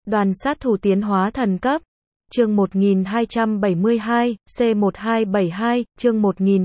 Đoàn sát thủ tiến hóa thần cấp. Chương 1272, C1272, chương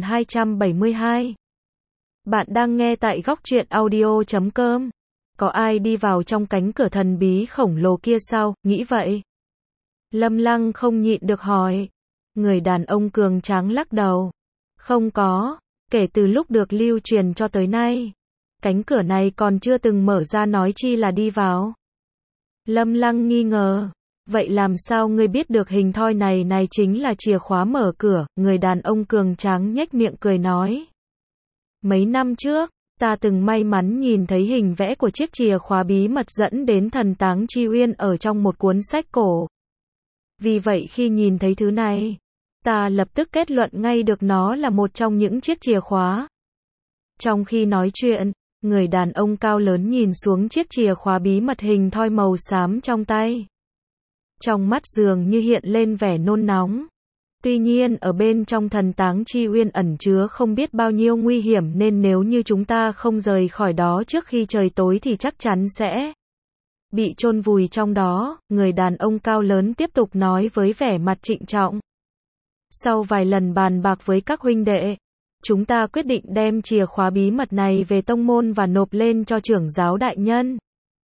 1272. Bạn đang nghe tại góc truyện audio.com. Có ai đi vào trong cánh cửa thần bí khổng lồ kia sao, nghĩ vậy? Lâm Lăng không nhịn được hỏi. Người đàn ông cường tráng lắc đầu. Không có, kể từ lúc được lưu truyền cho tới nay, cánh cửa này còn chưa từng mở ra nói chi là đi vào. Lâm Lăng nghi ngờ. Vậy làm sao ngươi biết được hình thoi này chính là chìa khóa mở cửa? Người đàn ông cường tráng nhếch miệng cười nói. Mấy năm trước, ta từng may mắn nhìn thấy hình vẽ của chiếc chìa khóa bí mật dẫn đến thần táng Chi Uyên ở trong một cuốn sách cổ. Vì vậy khi nhìn thấy thứ này, ta lập tức kết luận ngay được nó là một trong những chiếc chìa khóa. Trong khi nói chuyện, người đàn ông cao lớn nhìn xuống chiếc chìa khóa bí mật hình thoi màu xám trong tay. Trong mắt dường như hiện lên vẻ nôn nóng. Tuy nhiên ở bên trong thần táng Chi Uyên ẩn chứa không biết bao nhiêu nguy hiểm, nên nếu như chúng ta không rời khỏi đó trước khi trời tối thì chắc chắn sẽ bị chôn vùi trong đó. Người đàn ông cao lớn tiếp tục nói với vẻ mặt trịnh trọng. Sau vài lần bàn bạc với các huynh đệ, chúng ta quyết định đem chìa khóa bí mật này về tông môn và nộp lên cho trưởng giáo đại nhân.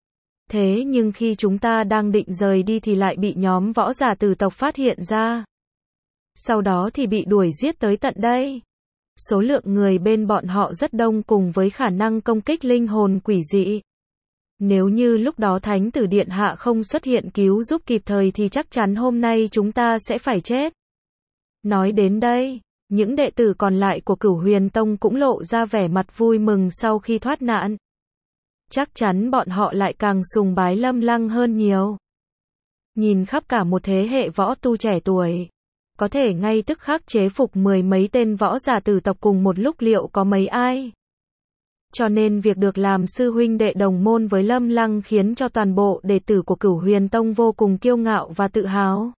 Thế nhưng khi chúng ta đang định rời đi thì lại bị nhóm võ giả tử tộc phát hiện ra. Sau đó thì bị đuổi giết tới tận đây. Số lượng người bên bọn họ rất đông cùng với khả năng công kích linh hồn quỷ dị. Nếu như lúc đó Thánh tử Điện Hạ không xuất hiện cứu giúp kịp thời thì chắc chắn hôm nay chúng ta sẽ phải chết. Nói đến đây, những đệ tử còn lại của Cửu Huyền Tông cũng lộ ra vẻ mặt vui mừng sau khi thoát nạn. Chắc chắn bọn họ lại càng sùng bái Lâm Lăng hơn nhiều. Nhìn khắp cả một thế hệ võ tu trẻ tuổi, có thể ngay tức khắc chế phục mười mấy tên võ giả tử tộc cùng một lúc liệu có mấy ai. Cho nên việc được làm sư huynh đệ đồng môn với Lâm Lăng khiến cho toàn bộ đệ tử của Cửu Huyền Tông vô cùng kiêu ngạo và tự hào.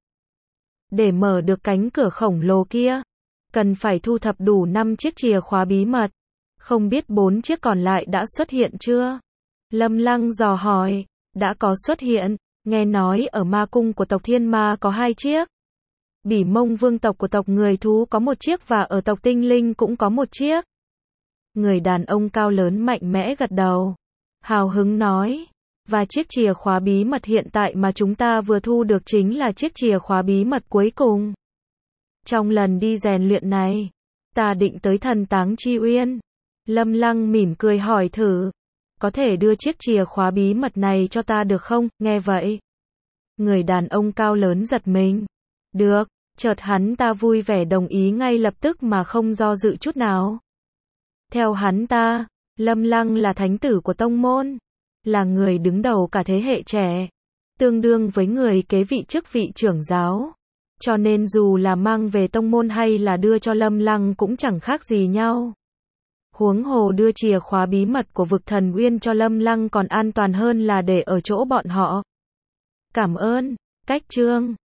Để mở được cánh cửa khổng lồ kia, cần phải thu thập đủ 5 chiếc chìa khóa bí mật. Không biết 4 chiếc còn lại đã xuất hiện chưa? Lâm Lăng dò hỏi. Đã có xuất hiện, nghe nói ở ma cung của tộc Thiên Ma có 2 chiếc. Bỉ Mông vương tộc của tộc Người Thú có 1 chiếc và ở tộc Tinh Linh cũng có 1 chiếc. Người đàn ông cao lớn mạnh mẽ gật đầu. Hào hứng nói. Và chiếc chìa khóa bí mật hiện tại mà chúng ta vừa thu được chính là chiếc chìa khóa bí mật cuối cùng. Trong lần đi rèn luyện này, ta định tới thần táng Chi Uyên. Lâm Lăng mỉm cười hỏi thử. Có thể đưa chiếc chìa khóa bí mật này cho ta được không? Nghe vậy, người đàn ông cao lớn giật mình. Được, chợt hắn ta vui vẻ đồng ý ngay lập tức mà không do dự chút nào. Theo hắn ta, Lâm Lăng là thánh tử của tông môn, là người đứng đầu cả thế hệ trẻ, tương đương với người kế vị chức vị trưởng giáo. Cho nên dù là mang về tông môn hay là đưa cho Lâm Lăng cũng chẳng khác gì nhau. Huống hồ đưa chìa khóa bí mật của vực thần Uyên cho Lâm Lăng còn an toàn hơn là để ở chỗ bọn họ. Cảm ơn. Cách chương